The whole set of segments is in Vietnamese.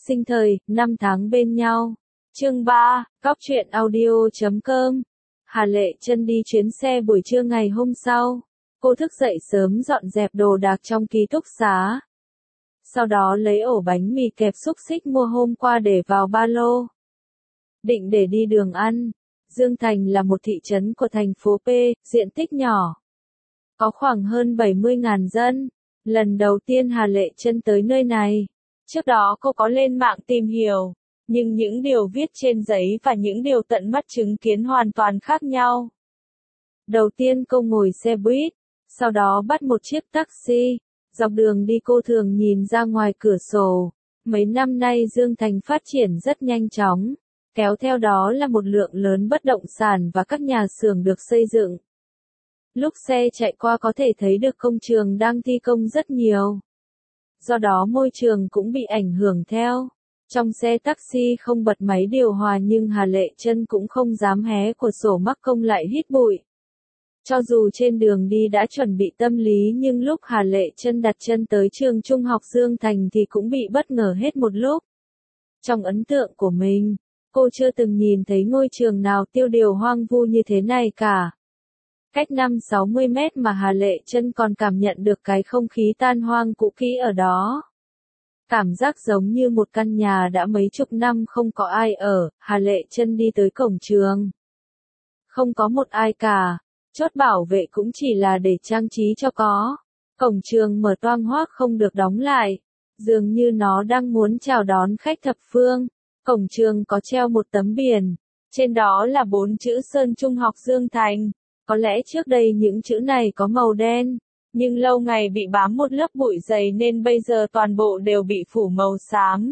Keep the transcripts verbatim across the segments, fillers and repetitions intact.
sinh thời, năm tháng bên nhau. Chương ba, Cóc truyện audio chấm com. Hà Lệ Chân đi chuyến xe buổi trưa ngày hôm sau. Cô thức dậy sớm dọn dẹp đồ đạc trong ký túc xá. Sau đó lấy ổ bánh mì kẹp xúc xích mua hôm qua để vào ba lô. Định để đi đường ăn. Dương Thành là một thị trấn của thành phố P, diện tích nhỏ. Có khoảng hơn bảy mươi nghìn dân. Lần đầu tiên Hà Lệ Chân tới nơi này. Trước đó cô có lên mạng tìm hiểu, nhưng những điều viết trên giấy và những điều tận mắt chứng kiến hoàn toàn khác nhau. Đầu tiên cô ngồi xe buýt, sau đó bắt một chiếc taxi. Dọc đường đi cô thường nhìn ra ngoài cửa sổ. Mấy năm nay Dương Thành phát triển rất nhanh chóng, kéo theo đó là một lượng lớn bất động sản và các nhà xưởng được xây dựng. Lúc xe chạy qua có thể thấy được công trường đang thi công rất nhiều. Do đó môi trường cũng bị ảnh hưởng theo. Trong xe taxi không bật máy điều hòa nhưng Hà Lệ Chân cũng không dám hé cửa sổ mắc công lại hít bụi. Cho dù trên đường đi đã chuẩn bị tâm lý nhưng lúc Hà Lệ Chân đặt chân tới trường trung học Dương Thành thì cũng bị bất ngờ hết một lúc. Trong ấn tượng của mình, cô chưa từng nhìn thấy ngôi trường nào tiêu điều hoang vu như thế này cả. Cách năm sáu mươi mét mà Hà Lệ Chân còn cảm nhận được cái không khí tan hoang cũ kỹ ở đó. Cảm giác giống như một căn nhà đã mấy chục năm không có ai ở. Hà Lệ Chân đi tới cổng trường. Không có một ai cả, chốt bảo vệ cũng chỉ là để trang trí cho có. Cổng trường mở toang hoác không được đóng lại, dường như nó đang muốn chào đón khách thập phương. Cổng trường có treo một tấm biển, trên đó là bốn chữ Sơn Trung học Dương Thành. Có lẽ trước đây những chữ này có màu đen, nhưng lâu ngày bị bám một lớp bụi dày nên bây giờ toàn bộ đều bị phủ màu xám.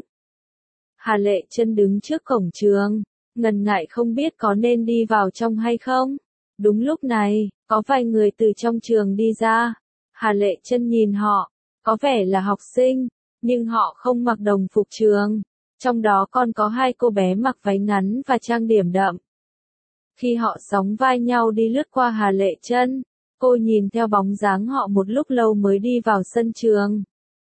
Hà Lệ Chân đứng trước cổng trường, ngần ngại không biết có nên đi vào trong hay không. Đúng lúc này, có vài người từ trong trường đi ra. Hà Lệ Chân nhìn họ, có vẻ là học sinh, nhưng họ không mặc đồng phục trường. Trong đó còn có hai cô bé mặc váy ngắn và trang điểm đậm. Khi họ sóng vai nhau đi lướt qua Hà Lệ Chân, cô nhìn theo bóng dáng họ một lúc lâu mới đi vào sân trường.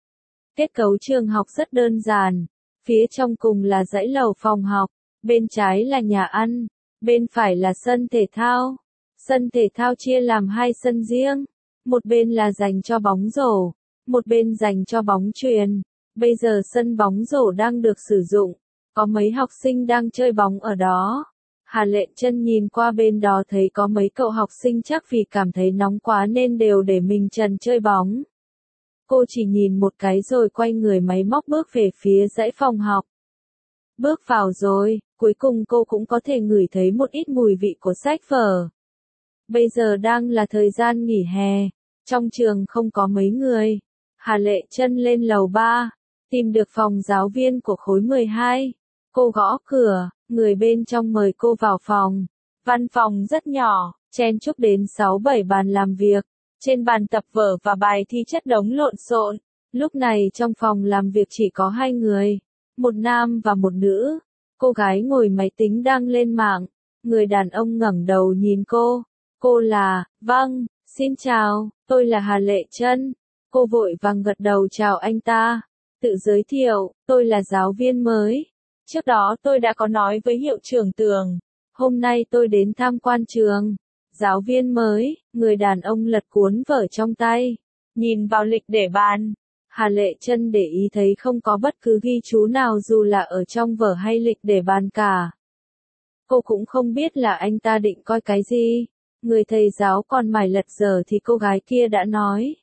Kết cấu trường học rất đơn giản, phía trong cùng là dãy lầu phòng học, bên trái là nhà ăn, bên phải là sân thể thao. Sân thể thao chia làm hai sân riêng, một bên là dành cho bóng rổ, một bên dành cho bóng chuyền. Bây giờ sân bóng rổ đang được sử dụng, có mấy học sinh đang chơi bóng ở đó. Hà Lệ Chân nhìn qua bên đó thấy có mấy cậu học sinh chắc vì cảm thấy nóng quá nên đều để mình trần chơi bóng. Cô chỉ nhìn một cái rồi quay người máy móc bước về phía dãy phòng học. Bước vào rồi, cuối cùng cô cũng có thể ngửi thấy một ít mùi vị của sách vở. Bây giờ đang là thời gian nghỉ hè, trong trường không có mấy người. Hà Lệ Chân lên lầu ba, tìm được phòng giáo viên của khối mười hai. Cô gõ cửa, người bên trong mời cô vào phòng. Văn phòng rất nhỏ, chen chúc đến sáu bảy bàn làm việc. Trên bàn tập vở và bài thi chất đống lộn xộn. Lúc này trong phòng làm việc chỉ có hai người, một nam và một nữ. Cô gái ngồi máy tính đang lên mạng. Người đàn ông ngẩng đầu nhìn cô. Cô là, vâng, xin chào, tôi là Hà Lệ Chân. Cô vội vàng gật đầu chào anh ta. Tự giới thiệu, tôi là giáo viên mới. Trước đó tôi đã có nói với hiệu trưởng Tường. Hôm nay tôi đến tham quan trường. Giáo viên mới, người đàn ông lật cuốn vở trong tay. Nhìn vào lịch để bàn. Hà Lệ Chân để ý thấy không có bất cứ ghi chú nào dù là ở trong vở hay lịch để bàn cả. Cô cũng không biết là anh ta định coi cái gì. Người thầy giáo còn mải lật giờ thì cô gái kia đã nói.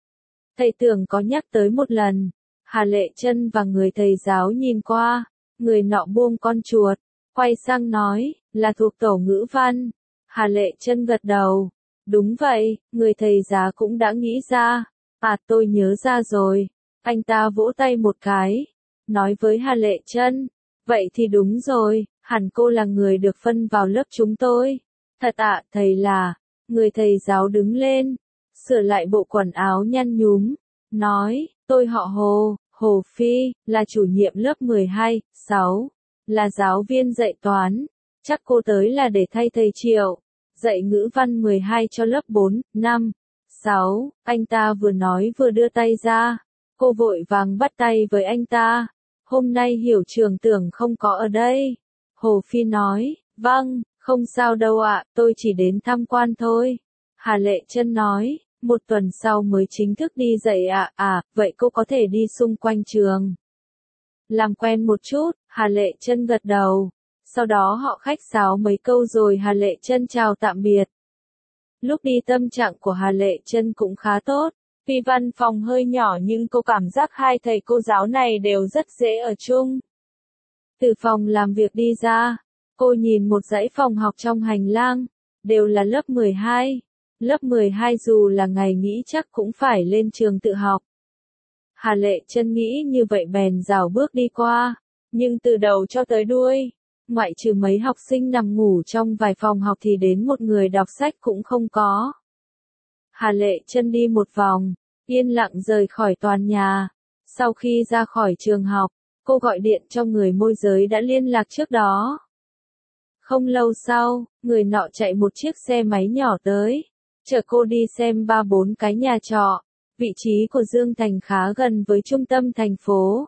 Thầy Tường có nhắc tới một lần. Hà Lệ Chân và người thầy giáo nhìn qua. Người nọ buông con chuột, quay sang nói, là thuộc tổ ngữ văn. Hà Lệ Chân gật đầu. Đúng vậy, người thầy giáo cũng đã nghĩ ra. À tôi nhớ ra rồi. Anh ta vỗ tay một cái. Nói với Hà Lệ Chân. Vậy thì đúng rồi, hẳn cô là người được phân vào lớp chúng tôi. Thật ạ, thầy là. Người thầy giáo đứng lên. Sửa lại bộ quần áo nhăn nhúm. Nói, tôi họ Hồ. Hồ Phi, là chủ nhiệm lớp mười hai, sáu, là giáo viên dạy toán. Chắc cô tới là để thay thầy Triệu, dạy ngữ văn mười hai cho lớp bốn, năm, sáu. Anh ta vừa nói vừa đưa tay ra. Cô vội vàng bắt tay với anh ta. Hôm nay Hiểu trưởng tưởng không có ở đây. Hồ Phi nói, vâng, không sao đâu ạ, tôi chỉ đến tham quan thôi. Hà Lệ Chân nói, một tuần sau mới chính thức đi dạy ạ, à, à, vậy cô có thể đi xung quanh trường. Làm quen một chút, Hà Lệ Chân gật đầu. Sau đó họ khách sáo mấy câu rồi Hà Lệ Chân chào tạm biệt. Lúc đi tâm trạng của Hà Lệ Chân cũng khá tốt. Tuy văn phòng hơi nhỏ nhưng cô cảm giác hai thầy cô giáo này đều rất dễ ở chung. Từ phòng làm việc đi ra, cô nhìn một dãy phòng học trong hành lang, đều là lớp mười hai. Lớp mười hai dù là ngày nghỉ chắc cũng phải lên trường tự học. Hà Lệ Chân nghĩ như vậy bèn rảo bước đi qua, nhưng từ đầu cho tới đuôi, ngoại trừ mấy học sinh nằm ngủ trong vài phòng học thì đến một người đọc sách cũng không có. Hà Lệ Chân đi một vòng, yên lặng rời khỏi toàn nhà. Sau khi ra khỏi trường học, cô gọi điện cho người môi giới đã liên lạc trước đó. Không lâu sau, người nọ chạy một chiếc xe máy nhỏ tới, chở cô đi xem ba bốn cái nhà trọ. Vị trí của Dương Thành khá gần với trung tâm thành phố.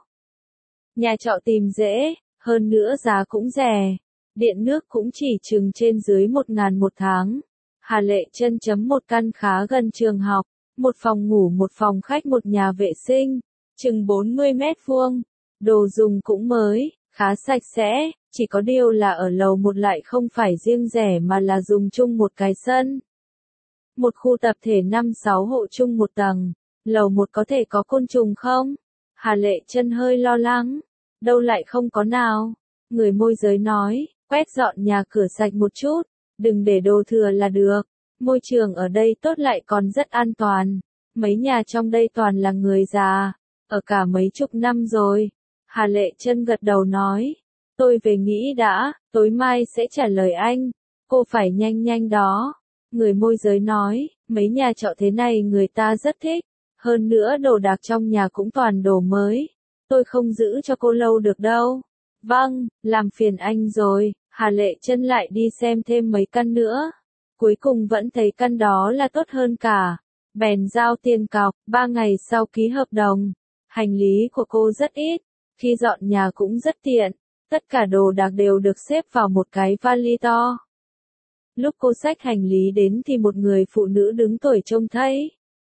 Nhà trọ tìm dễ, hơn nữa giá cũng rẻ. Điện nước cũng chỉ chừng trên dưới một ngàn một tháng. Hà Lệ Chân chấm một căn khá gần trường học, một phòng ngủ một phòng khách một nhà vệ sinh, chừng bốn mươi mét vuông. Đồ dùng cũng mới, khá sạch sẽ, chỉ có điều là ở lầu một lại không phải riêng rẻ mà là dùng chung một cái sân. Một khu tập thể năm sáu hộ chung một tầng, lầu một có thể có côn trùng không? Hà Lệ Chân hơi lo lắng, đâu lại không có nào. Người môi giới nói, quét dọn nhà cửa sạch một chút, đừng để đồ thừa là được. Môi trường ở đây tốt lại còn rất an toàn. Mấy nhà trong đây toàn là người già, ở cả mấy chục năm rồi. Hà Lệ Chân gật đầu nói, tôi về nghĩ đã, tối mai sẽ trả lời anh. Cô phải nhanh nhanh đó. Người môi giới nói, mấy nhà trọ thế này người ta rất thích. Hơn nữa đồ đạc trong nhà cũng toàn đồ mới. Tôi không giữ cho cô lâu được đâu. Vâng, làm phiền anh rồi. Hà Lệ Chân lại đi xem thêm mấy căn nữa. Cuối cùng vẫn thấy căn đó là tốt hơn cả. Bèn giao tiền cọc, ba ngày sau ký hợp đồng. Hành lý của cô rất ít. Khi dọn nhà cũng rất tiện. Tất cả đồ đạc đều được xếp vào một cái vali to. Lúc cô xách hành lý đến thì một người phụ nữ đứng tuổi trông thấy.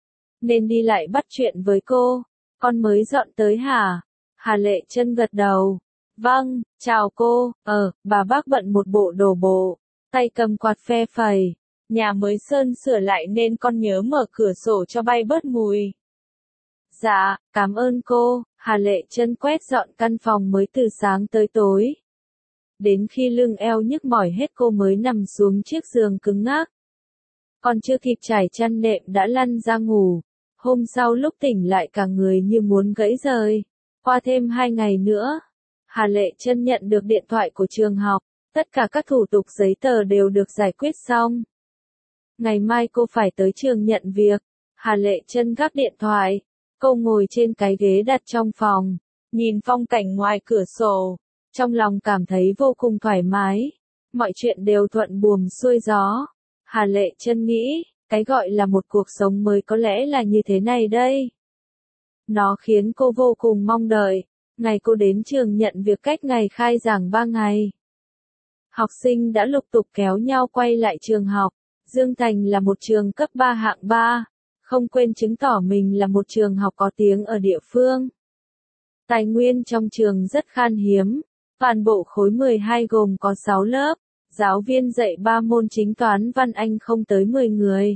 Nên đi lại bắt chuyện với cô. Con mới dọn tới hả? Hà Lệ Chân gật đầu. Vâng, chào cô, ờ, bà bác bận một bộ đồ bộ, tay cầm quạt phe phẩy. Nhà mới sơn sửa lại nên con nhớ mở cửa sổ cho bay bớt mùi. Dạ, cảm ơn cô. Hà Lệ Chân quét dọn căn phòng mới từ sáng tới tối. Đến khi lưng eo nhức mỏi hết cô mới nằm xuống chiếc giường cứng ngắc. Còn chưa kịp trải chăn nệm đã lăn ra ngủ. Hôm sau lúc tỉnh lại cả người như muốn gãy rời. Qua thêm hai ngày nữa, Hà Lệ Chân nhận được điện thoại của trường học. Tất cả các thủ tục giấy tờ đều được giải quyết xong. Ngày mai cô phải tới trường nhận việc. Hà Lệ Chân gác điện thoại. Cô ngồi trên cái ghế đặt trong phòng, nhìn phong cảnh ngoài cửa sổ. Trong lòng cảm thấy vô cùng thoải mái. Mọi chuyện đều thuận buồm xuôi gió. Hà Lệ Chân nghĩ, cái gọi là một cuộc sống mới có lẽ là như thế này đây. Nó khiến cô vô cùng mong đợi. Ngày cô đến trường nhận việc cách ngày khai giảng ba ngày. Học sinh đã lục tục kéo nhau quay lại trường học. Dương Thành là một trường cấp ba hạng ba. Không quên chứng tỏ mình là một trường học có tiếng ở địa phương. Tài nguyên trong trường rất khan hiếm. Toàn bộ khối mười hai gồm có sáu lớp. Giáo viên dạy ba môn chính toán văn Anh không tới mười người.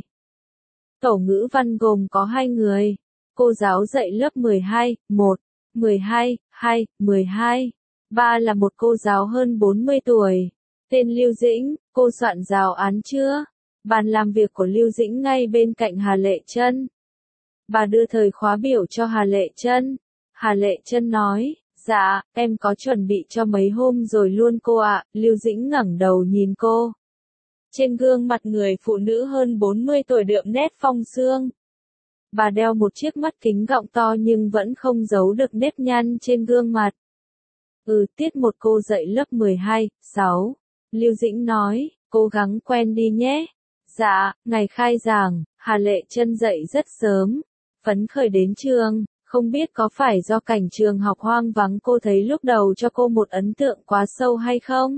Tổ ngữ văn gồm có hai người. Cô giáo dạy lớp mười hai, một, mười hai, hai, mười hai. ba là một cô giáo hơn bốn mươi tuổi. Tên Lưu Dĩnh, cô soạn giáo án chưa? Bàn làm việc của Lưu Dĩnh ngay bên cạnh Hà Lệ Chân. Bà đưa thời khóa biểu cho Hà Lệ Chân. Hà Lệ Chân nói, dạ, em có chuẩn bị cho mấy hôm rồi luôn cô ạ. Lưu Dĩnh ngẩng đầu nhìn cô. Trên gương mặt người phụ nữ hơn bốn mươi tuổi đượm nét phong sương. Bà đeo một chiếc mắt kính gọng to nhưng vẫn không giấu được nếp nhăn trên gương mặt. Ừ, tiết một cô dạy lớp mười hai, sáu. Lưu Dĩnh nói, cố gắng quen đi nhé. Dạ, ngày khai giảng, Hà Lệ Chân dậy rất sớm. Phấn khởi đến trường, Không biết có phải do cảnh trường học hoang vắng cô thấy lúc đầu cho cô một ấn tượng quá sâu hay không?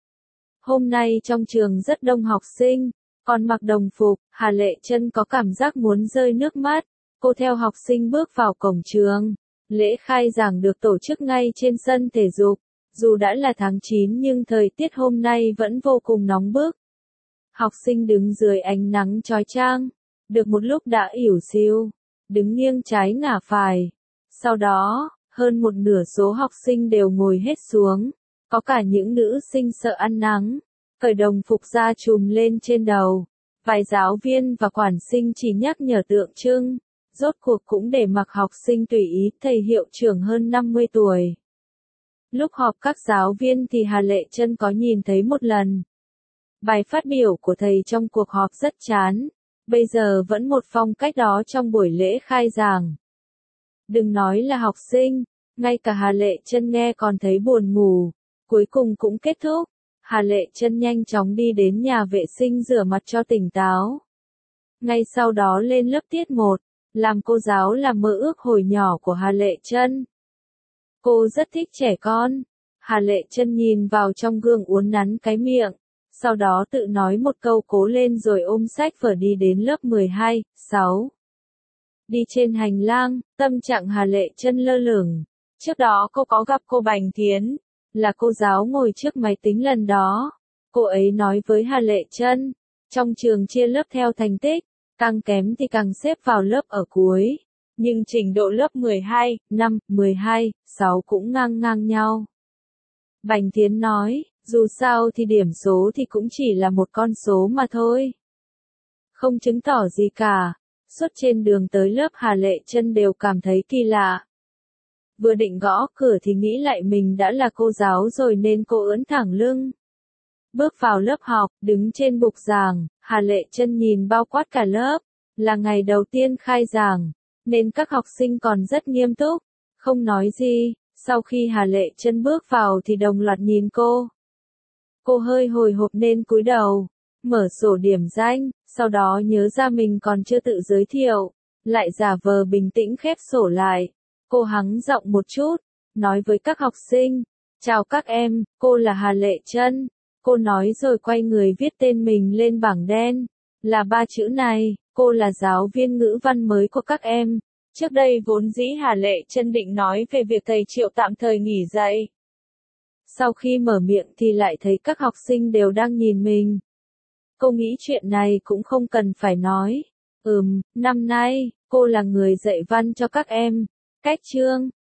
Hôm nay trong trường rất đông học sinh, còn mặc đồng phục, Hà Lệ Trân có cảm giác muốn rơi nước mắt. Cô theo học sinh bước vào cổng trường. Lễ khai giảng được tổ chức ngay trên sân thể dục. Dù đã là tháng chín nhưng thời tiết hôm nay vẫn vô cùng nóng bức. Học sinh đứng dưới ánh nắng chói chang. Được một lúc đã ỉu xìu, đứng nghiêng trái ngả phải. Sau đó, hơn một nửa số học sinh đều ngồi hết xuống. Có cả những nữ sinh sợ ăn nắng, cởi đồng phục ra trùm lên trên đầu. Vài giáo viên và quản sinh chỉ nhắc nhở tượng trưng, rốt cuộc cũng để mặc học sinh tùy ý. Thầy hiệu trưởng hơn năm mươi tuổi. Lúc họp các giáo viên thì Hà Lệ Trân có nhìn thấy một lần. Bài phát biểu của thầy trong cuộc họp rất chán, bây giờ vẫn một phong cách đó trong buổi lễ khai giảng. Đừng nói là học sinh, ngay cả Hà Lệ Trân nghe còn thấy buồn ngủ. Cuối cùng cũng kết thúc, Hà Lệ Trân nhanh chóng đi đến nhà vệ sinh rửa mặt cho tỉnh táo. Ngay sau đó lên lớp tiết một, làm cô giáo là mơ ước hồi nhỏ của Hà Lệ Trân. Cô rất thích trẻ con. Hà Lệ Trân nhìn vào trong gương uốn nắn cái miệng, sau đó tự nói một câu cố lên rồi ôm sách vở đi đến lớp mười hai, sáu. Đi trên hành lang, tâm trạng Hà Lệ Trân lơ lửng. Trước đó cô có gặp cô Bành Thiến, là cô giáo ngồi trước máy tính lần đó. Cô ấy nói với Hà Lệ Trân, trong trường chia lớp theo thành tích, càng kém thì càng xếp vào lớp ở cuối. Nhưng trình độ lớp mười hai, năm, mười hai, sáu cũng ngang ngang nhau. Bành Thiến nói, dù sao thì điểm số thì cũng chỉ là một con số mà thôi. Không chứng tỏ gì cả. Suốt trên đường tới lớp Hà Lệ Trân đều cảm thấy kỳ lạ. Vừa định gõ cửa thì nghĩ lại mình đã là cô giáo rồi nên cô ưỡn thẳng lưng. Bước vào lớp học, đứng trên bục giảng, Hà Lệ Trân nhìn bao quát cả lớp. Là ngày đầu tiên khai giảng, nên các học sinh còn rất nghiêm túc, không nói gì. Sau khi Hà Lệ Trân bước vào thì đồng loạt nhìn cô. Cô hơi hồi hộp nên cúi đầu, mở sổ điểm danh, sau đó nhớ ra mình còn chưa tự giới thiệu, lại giả vờ bình tĩnh khép sổ lại. Cô hắng giọng một chút, nói với các học sinh, chào các em, cô là Hà Lệ Trân. Cô nói rồi quay người viết tên mình lên bảng đen, là ba chữ này, cô là giáo viên ngữ văn mới của các em. Trước đây vốn dĩ Hà Lệ Trân định nói về việc thầy Triệu tạm thời nghỉ dạy. Sau khi mở miệng thì lại thấy các học sinh đều đang nhìn mình. Cô nghĩ chuyện này cũng không cần phải nói. Ừm, năm nay, cô là người dạy văn cho các em. Cách chương,